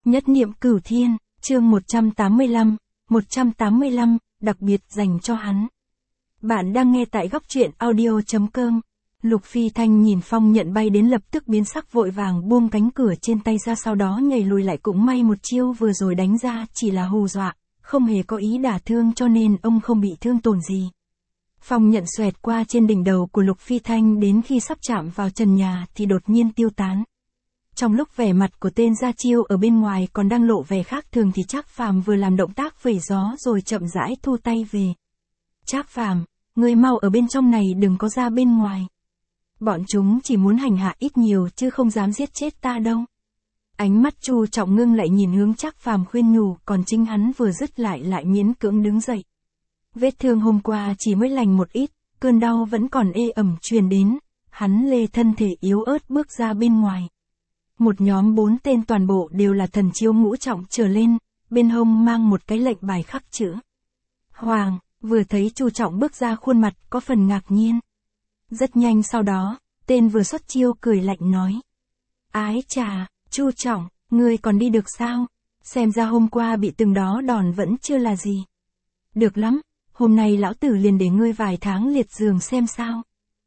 Nhất niệm cửu thiên, chương 185, đặc biệt dành cho hắn. Bạn đang nghe tại góc truyện audio.com. Lục Phi Thanh nhìn Phong Nhận bay đến lập tức biến sắc, vội vàng buông cánh cửa trên tay ra, sau đó nhảy lùi lại. Cũng may một chiêu vừa rồi đánh ra chỉ là hù dọa, không hề có ý đả thương, cho nên ông không bị thương tổn gì. Phong Nhận xoẹt qua trên đỉnh đầu của Lục Phi Thanh, đến khi sắp chạm vào trần nhà thì đột nhiên tiêu tán. Trong lúc vẻ mặt của tên ra chiêu ở bên ngoài còn đang lộ vẻ khác thường thì Trác Phàm vừa làm động tác vẩy gió rồi chậm rãi thu tay về. Trác Phàm, ngươi mau ở bên trong này, đừng có ra bên ngoài. Bọn chúng chỉ muốn hành hạ ít nhiều chứ không dám giết chết ta đâu. Ánh mắt Chu Trọng ngưng lại nhìn hướng Trác Phàm khuyên nhủ, còn chính hắn vừa dứt lại miễn cưỡng đứng dậy. Vết thương hôm qua chỉ mới lành một ít, cơn đau vẫn còn ê ẩm truyền đến, hắn lê thân thể yếu ớt bước ra bên ngoài. Một nhóm 4 tên toàn bộ đều là thần chiêu ngũ trọng trở lên, bên hông mang một cái lệnh bài khắc chữ Hoàng, vừa thấy Chu Trọng bước ra khuôn mặt có phần ngạc nhiên. Rất nhanh sau đó, tên vừa xuất chiêu cười lạnh nói. Ái chà, Chu Trọng, ngươi còn đi được sao? Xem ra hôm qua bị từng đó đòn vẫn chưa là gì. Được lắm, hôm nay lão tử liền để ngươi vài tháng liệt giường xem sao.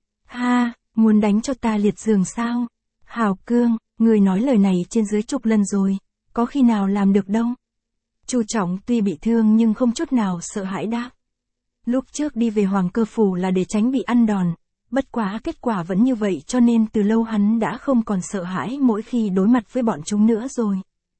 Ha, muốn đánh cho ta liệt giường sao? Hào Cương, ngươi nói lời này trên dưới chục lần rồi, có khi nào làm được đâu. Chu Trọng tuy bị thương nhưng không chút nào sợ hãi đáp. Lúc trước đi về Hoàng Cơ Phủ là để tránh bị ăn đòn, bất quá kết quả vẫn như vậy, cho nên từ lâu hắn đã không còn sợ hãi mỗi khi đối mặt với bọn chúng nữa rồi.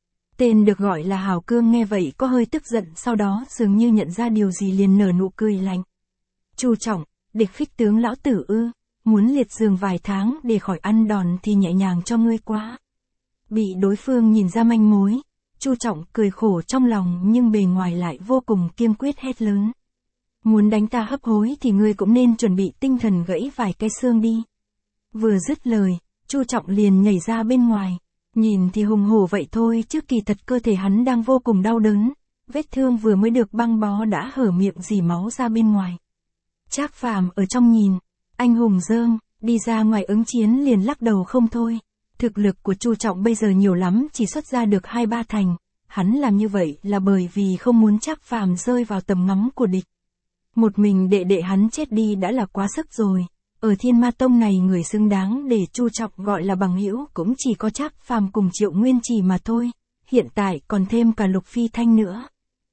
Tên được gọi là Hào Cương nghe vậy có hơi tức giận, sau đó dường như nhận ra điều gì liền nở nụ cười lạnh. Chu Trọng, địch khích tướng lão tử ư? Muốn liệt giường vài tháng để khỏi ăn đòn thì nhẹ nhàng cho ngươi quá. Bị đối phương nhìn ra manh mối, Chu Trọng cười khổ trong lòng nhưng bề ngoài lại vô cùng kiên quyết hét lớn. Muốn đánh ta hấp hối thì ngươi cũng nên chuẩn bị tinh thần gãy vài cái xương đi. Vừa dứt lời, Chu Trọng liền nhảy ra bên ngoài. Nhìn thì hùng hổ vậy thôi chứ kỳ thật cơ thể hắn đang vô cùng đau đớn, vết thương vừa mới được băng bó đã hở miệng rỉ máu ra bên ngoài. Trác Phàm ở trong nhìn, anh hùng dâng, đi ra ngoài ứng chiến liền lắc đầu không thôi. Thực lực của Chu Trọng bây giờ nhiều lắm chỉ xuất ra được 2-3 thành, hắn làm như vậy là bởi vì không muốn Trác Phàm rơi vào tầm ngắm của địch. Một mình đệ hắn chết đi đã là quá sức rồi, ở Thiên Ma Tông này người xứng đáng để Chu Trọng gọi là bằng hữu cũng chỉ có Trác Phàm cùng Triệu Nguyên Trì mà thôi, hiện tại còn thêm cả Lục Phi Thanh nữa.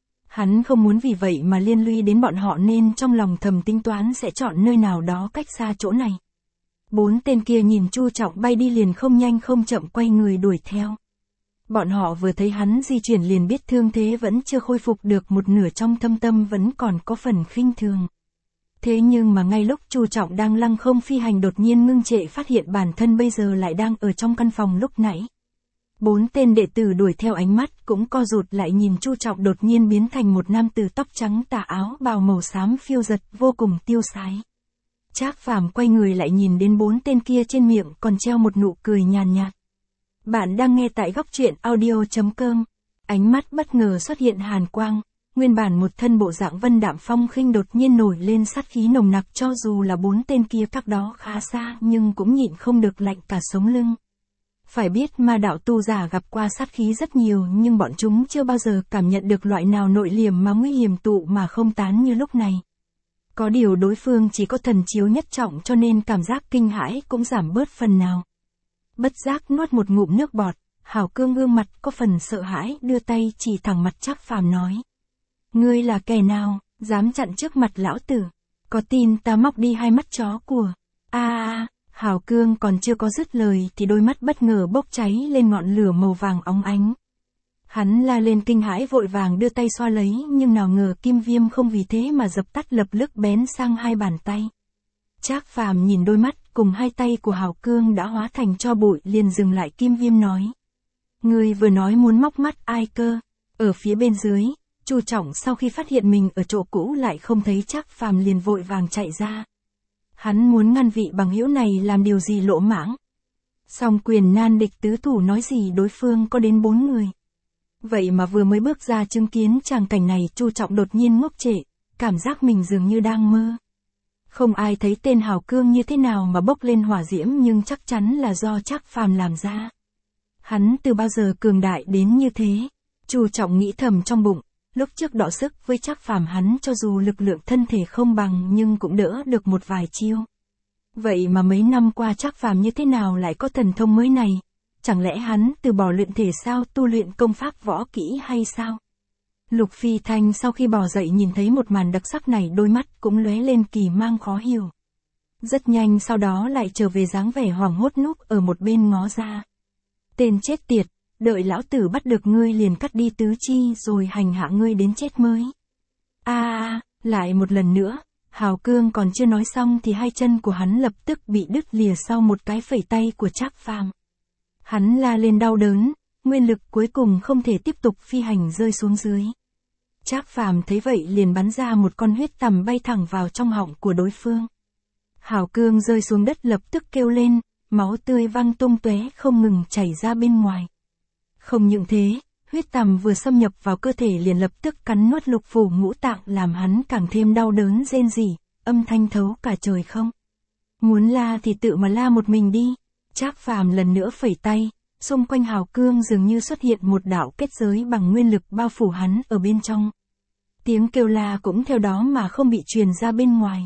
Hắn không muốn vì vậy mà liên lụy đến bọn họ nên trong lòng thầm tính toán sẽ chọn nơi nào đó cách xa chỗ này. 4 tên kia nhìn Chu Trọng bay đi liền không nhanh không chậm quay người đuổi theo. Bọn họ vừa thấy hắn di chuyển liền biết thương thế vẫn chưa khôi phục được một nửa, trong thâm tâm vẫn còn có phần khinh thường. Thế nhưng mà ngay lúc Chu Trọng đang lăng không phi hành đột nhiên ngưng trệ, phát hiện bản thân bây giờ lại đang ở trong căn phòng lúc nãy. 4 tên đệ tử đuổi theo ánh mắt cũng co rụt lại nhìn Chu Trọng đột nhiên biến thành một nam tử tóc trắng, tà áo bào màu xám phiêu giật vô cùng tiêu sái. Trác Phàm quay người lại nhìn đến 4 tên kia, trên miệng còn treo một nụ cười nhàn nhạt. Bạn đang nghe tại góc truyện audio.com. Ánh mắt bất ngờ xuất hiện hàn quang, nguyên bản một thân bộ dạng vân đạm phong khinh đột nhiên nổi lên sát khí nồng nặc, cho dù là 4 tên kia cách đó khá xa nhưng cũng nhịn không được lạnh cả sống lưng. Phải biết ma đạo tu giả gặp qua sát khí rất nhiều nhưng bọn chúng chưa bao giờ cảm nhận được loại nào nội liễm mà nguy hiểm tụ mà không tán như lúc này. Có điều đối phương chỉ có thần chiếu nhất trọng cho nên cảm giác kinh hãi cũng giảm bớt phần nào. Bất giác nuốt một ngụm nước bọt, Hào Cương gương mặt có phần sợ hãi đưa tay chỉ thẳng mặt Trác Phàm nói. Ngươi là kẻ nào, dám chặn trước mặt lão tử, có tin ta móc đi 2 mắt chó của... Hào Cương còn chưa có dứt lời thì đôi mắt bất ngờ bốc cháy lên ngọn lửa màu vàng óng ánh. Hắn la lên kinh hãi vội vàng đưa tay xoa lấy, nhưng nào ngờ kim viêm không vì thế mà dập tắt, lập tức bén sang 2 bàn tay. Trác Phàm nhìn đôi mắt cùng 2 tay của Hào Cương đã hóa thành tro bụi liền dừng lại. Kim viêm nói. Ngươi vừa nói muốn móc mắt ai cơ? Ở phía bên dưới, Chu Trọng sau khi phát hiện mình ở chỗ cũ lại không thấy Trác Phàm liền vội vàng chạy ra. Hắn muốn ngăn vị bằng hữu này làm điều gì lỗ mãng. Song quyền nan địch tứ thủ nói gì đối phương có đến 4 người. Vậy mà vừa mới bước ra chứng kiến tràng cảnh này, Chu Trọng đột nhiên ngốc trệ, cảm giác mình dường như đang mơ. Không ai thấy tên Hào Cương như thế nào mà bốc lên hỏa diễm, nhưng chắc chắn là do Trác Phàm làm ra. Hắn từ bao giờ cường đại đến như thế? Chu Trọng nghĩ thầm trong bụng, lúc trước đọ sức với Trác Phàm hắn cho dù lực lượng thân thể không bằng nhưng cũng đỡ được một vài chiêu. Vậy mà mấy năm qua Trác Phàm như thế nào lại có thần thông mới này? Chẳng lẽ hắn từ bỏ luyện thể sao, tu luyện công pháp võ kỹ hay sao? Lục Phi Thanh sau khi bò dậy nhìn thấy một màn đặc sắc này, đôi mắt cũng lóe lên kỳ mang khó hiểu. Rất nhanh sau đó lại trở về dáng vẻ hoảng hốt núp ở một bên ngó ra. Tên chết tiệt, đợi lão tử bắt được ngươi liền cắt đi tứ chi rồi hành hạ ngươi đến chết mới. Lại một lần nữa, Hào Cương còn chưa nói xong thì hai chân của hắn lập tức bị đứt lìa sau một cái phẩy tay của Trác Phàm. Hắn la lên đau đớn, nguyên lực cuối cùng không thể tiếp tục phi hành rơi xuống dưới. Trác Phàm thấy vậy liền bắn ra một con huyết tằm bay thẳng vào trong họng của đối phương. Hào Cương rơi xuống đất lập tức kêu lên, máu tươi văng tung tóe không ngừng chảy ra bên ngoài. Không những thế, huyết tằm vừa xâm nhập vào cơ thể liền lập tức cắn nuốt lục phủ ngũ tạng làm hắn càng thêm đau đớn rên rỉ, âm thanh thấu cả trời không. Muốn la thì tự mà la một mình đi. Trác Phàm lần nữa phẩy tay, xung quanh Hào Cương dường như xuất hiện một đạo kết giới bằng nguyên lực bao phủ hắn ở bên trong. Tiếng kêu la cũng theo đó mà không bị truyền ra bên ngoài.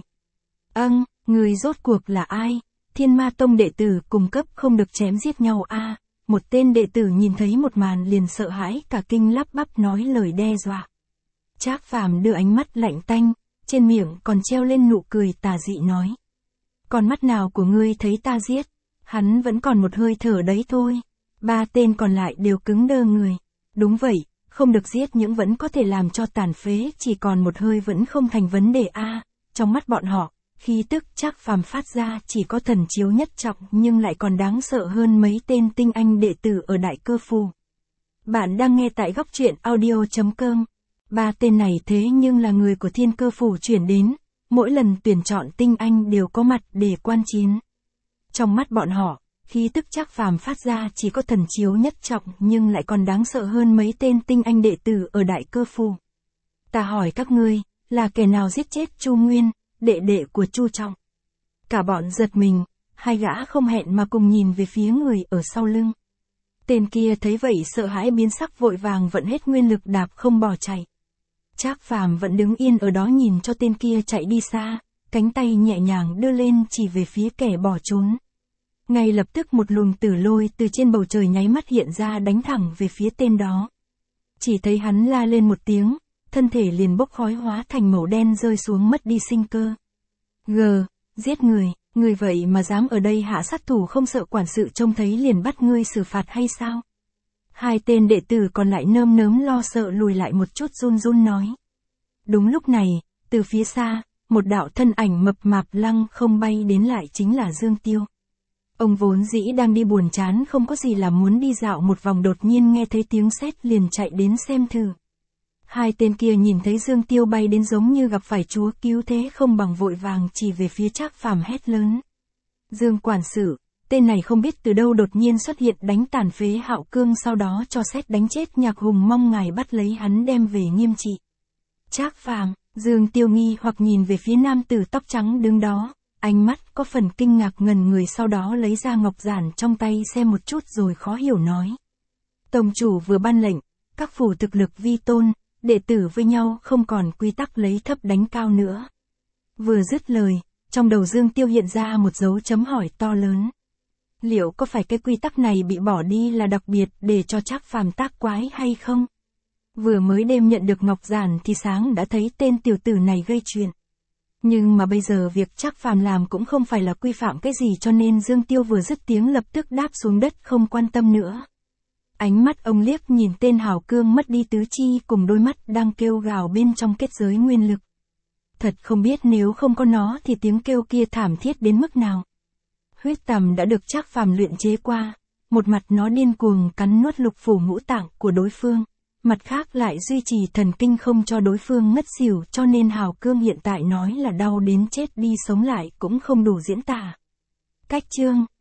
Người rốt cuộc là ai? Thiên Ma Tông đệ tử cùng cấp không được chém giết nhau a? Một tên đệ tử nhìn thấy một màn liền sợ hãi cả kinh lắp bắp nói lời đe dọa. Trác Phàm đưa ánh mắt lạnh tanh, trên miệng còn treo lên nụ cười tà dị nói. Con mắt nào của ngươi thấy ta giết? Hắn vẫn còn một hơi thở đấy thôi. Ba tên còn lại đều cứng đơ người. Đúng vậy, không được giết những vẫn có thể làm cho tàn phế, chỉ còn một hơi vẫn không thành vấn đề a. Trong mắt bọn họ, khí tức Trác Phàm phát ra chỉ có thần chiếu nhất trọng nhưng lại còn đáng sợ hơn mấy tên tinh anh đệ tử ở Đại Cơ Phù. Bạn đang nghe tại góc truyện audio.com. Ba tên này thế nhưng là người của Thiên Cơ Phủ chuyển đến, mỗi lần tuyển chọn tinh anh đều có mặt để quan chiến. Trong mắt bọn họ, khí tức Trác Phàm phát ra chỉ có thần chiếu nhất trọng nhưng lại còn đáng sợ hơn mấy tên tinh anh đệ tử ở Đại Cơ Phù. Ta hỏi các ngươi, là kẻ nào giết chết Chu Nguyên, đệ đệ của Chu Trọng? Cả bọn giật mình, hai gã không hẹn mà cùng nhìn về phía người ở sau lưng. Tên kia thấy vậy sợ hãi biến sắc vội vàng vận hết nguyên lực đạp không bỏ chạy. Trác Phàm vẫn đứng yên ở đó nhìn cho tên kia chạy đi xa, cánh tay nhẹ nhàng đưa lên chỉ về phía kẻ bỏ trốn. Ngay lập tức một luồng tử lôi từ trên bầu trời nháy mắt hiện ra đánh thẳng về phía tên đó. Chỉ thấy hắn la lên một tiếng, thân thể liền bốc khói hóa thành màu đen rơi xuống mất đi sinh cơ. Giết người, người vậy mà dám ở đây hạ sát thủ không sợ quản sự trông thấy liền bắt ngươi xử phạt hay sao? Hai tên đệ tử còn lại nơm nớm lo sợ lùi lại một chút run run nói. Đúng lúc này, từ phía xa, một đạo thân ảnh mập mạp lăng không bay đến lại chính là Dương Tiêu. Ông vốn dĩ đang đi buồn chán không có gì làm muốn đi dạo một vòng đột nhiên nghe thấy tiếng sét liền chạy đến xem thử. Hai tên kia nhìn thấy Dương Tiêu bay đến giống như gặp phải chúa cứu thế không bằng vội vàng chỉ về phía Trác Phàm hét lớn. Dương quản sự, tên này không biết từ đâu đột nhiên xuất hiện đánh tàn phế Hạo Cương sau đó cho sét đánh chết Nhạc Hùng, mong ngài bắt lấy hắn đem về nghiêm trị. Trác Phàm, Dương Tiêu nghi hoặc nhìn về phía nam tử tóc trắng đứng đó, ánh mắt có phần kinh ngạc ngần người sau đó lấy ra ngọc giản trong tay xem một chút rồi khó hiểu nói. Tông chủ vừa ban lệnh, các phủ thực lực vi tôn, đệ tử với nhau không còn quy tắc lấy thấp đánh cao nữa. Vừa dứt lời, trong đầu Dương Tiêu hiện ra một dấu chấm hỏi to lớn. Liệu có phải cái quy tắc này bị bỏ đi là đặc biệt để cho Trác Phàm tác quái hay không? Vừa mới đêm nhận được ngọc giản thì sáng đã thấy tên tiểu tử này gây chuyện. Nhưng mà bây giờ việc Trác Phàm làm cũng không phải là quy phạm cái gì cho nên Dương Tiêu vừa dứt tiếng lập tức đáp xuống đất không quan tâm nữa. Ánh mắt ông liếc nhìn tên Hào Cương mất đi tứ chi cùng đôi mắt đang kêu gào bên trong kết giới nguyên lực. Thật không biết nếu không có nó thì tiếng kêu kia thảm thiết đến mức nào. Huyết tằm đã được Trác Phàm luyện chế qua, một mặt nó điên cuồng cắn nuốt lục phủ ngũ tạng của đối phương, mặt khác lại duy trì thần kinh không cho đối phương ngất xỉu cho nên Hào Cương hiện tại nói là đau đến chết đi sống lại cũng không đủ diễn tả. Cách chương